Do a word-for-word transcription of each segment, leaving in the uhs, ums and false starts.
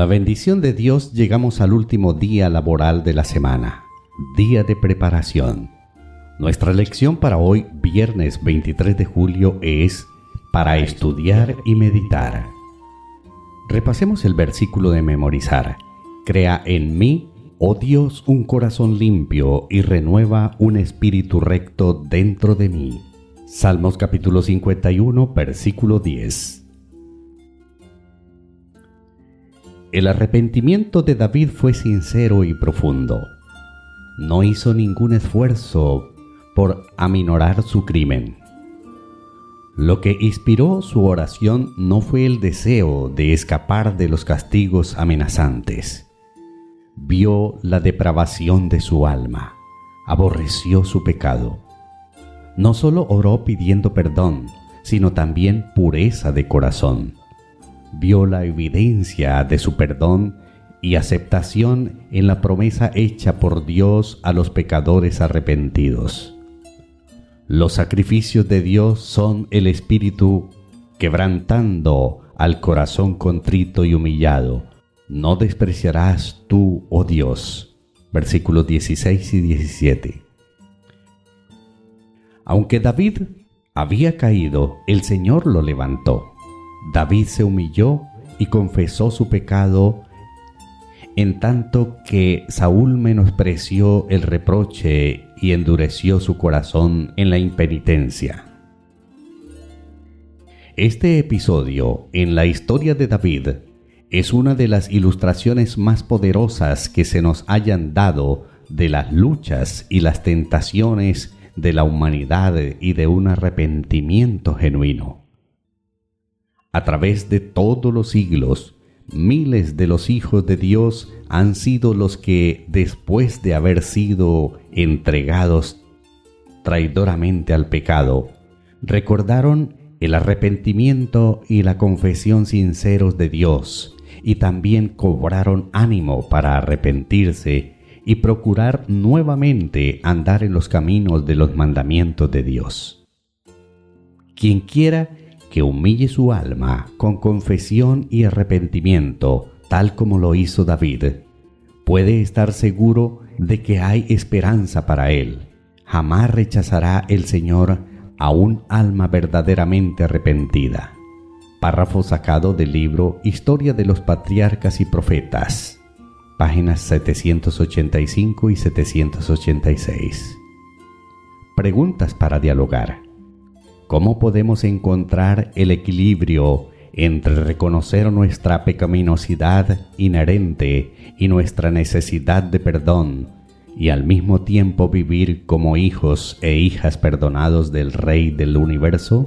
la bendición de Dios llegamos al último día laboral de la semana, día de preparación. Nuestra lección para hoy, viernes veintitrés de julio, es para estudiar y meditar. Repasemos el versículo de memorizar. Crea en mí, oh Dios, un corazón limpio y renueva un espíritu recto dentro de mí. Salmos capítulo cincuenta y uno, versículo diez. El arrepentimiento de David fue sincero y profundo. No hizo ningún esfuerzo por aminorar su crimen. Lo que inspiró su oración no fue el deseo de escapar de los castigos amenazantes. Vio la depravación de su alma, aborreció su pecado. No solo oró pidiendo perdón, sino también pureza de corazón. Vio la evidencia de su perdón y aceptación en la promesa hecha por Dios a los pecadores arrepentidos. Los sacrificios de Dios son el espíritu quebrantando al corazón contrito y humillado. No despreciarás tú, oh Dios. Versículos dieciséis y diecisiete. Aunque David había caído, el Señor lo levantó. David se humilló y confesó su pecado, en tanto que Saúl menospreció el reproche y endureció su corazón en la impenitencia. Este episodio en la historia de David es una de las ilustraciones más poderosas que se nos hayan dado de las luchas y las tentaciones de la humanidad y de un arrepentimiento genuino. A través de todos los siglos, miles de los hijos de Dios han sido los que, después de haber sido entregados traidoramente al pecado, recordaron el arrepentimiento y la confesión sinceros de Dios, y también cobraron ánimo para arrepentirse y procurar nuevamente andar en los caminos de los mandamientos de Dios. Quien quiera que humille su alma con confesión y arrepentimiento, tal como lo hizo David, puede estar seguro de que hay esperanza para él. Jamás rechazará el Señor a un alma verdaderamente arrepentida. Párrafo sacado del libro Historia de los Patriarcas y Profetas, páginas setecientos ochenta y cinco y setecientos ochenta y seis. Preguntas para dialogar. ¿Cómo podemos encontrar el equilibrio entre reconocer nuestra pecaminosidad inherente y nuestra necesidad de perdón, y al mismo tiempo vivir como hijos e hijas perdonados del Rey del Universo?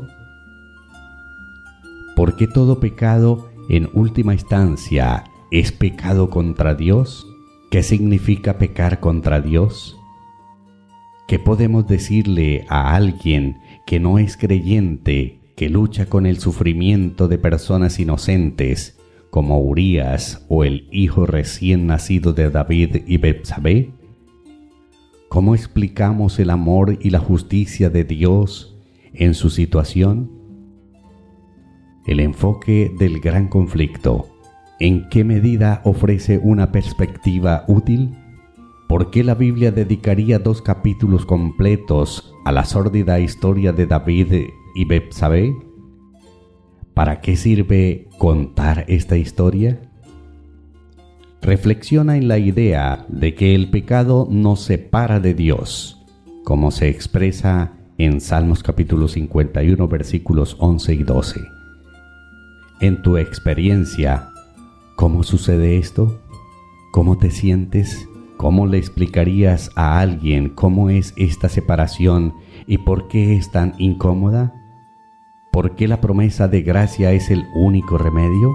¿Por qué todo pecado, en última instancia, es pecado contra Dios? ¿Qué significa pecar contra Dios? ¿Qué podemos decirle a alguien que no es creyente, que lucha con el sufrimiento de personas inocentes, como Urías o el hijo recién nacido de David y Betsabé? ¿Cómo explicamos el amor y la justicia de Dios en su situación? El enfoque del gran conflicto. ¿En qué medida ofrece una perspectiva útil? ¿Por qué la Biblia dedicaría dos capítulos completos a la sórdida historia de David y Betsabé? ¿Para qué sirve contar esta historia? Reflexiona en la idea de que el pecado nos separa de Dios, como se expresa en Salmos capítulo cincuenta y uno, versículos once y doce. En tu experiencia, ¿cómo sucede esto? ¿Cómo te sientes? ¿Cómo le explicarías a alguien cómo es esta separación y por qué es tan incómoda? ¿Por qué la promesa de gracia es el único remedio?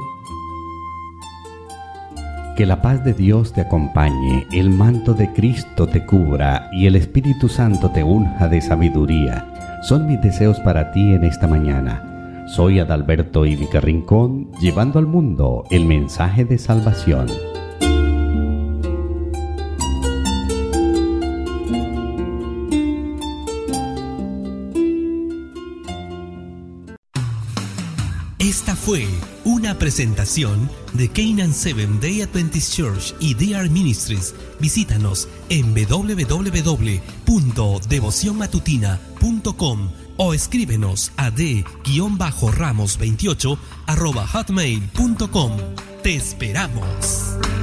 Que la paz de Dios te acompañe, el manto de Cristo te cubra y el Espíritu Santo te unja de sabiduría. Son mis deseos para ti en esta mañana. Soy Adalberto Ivica Rincón, llevando al mundo el mensaje de salvación. Esta Esta fue una presentación de Canaan Seventh Day Adventist Church y D R Ministries. Visítanos en doble u doble u doble u punto devoción matutina punto com o escríbenos a d ramos veintiocho arroba hotmail punto com. Te esperamos.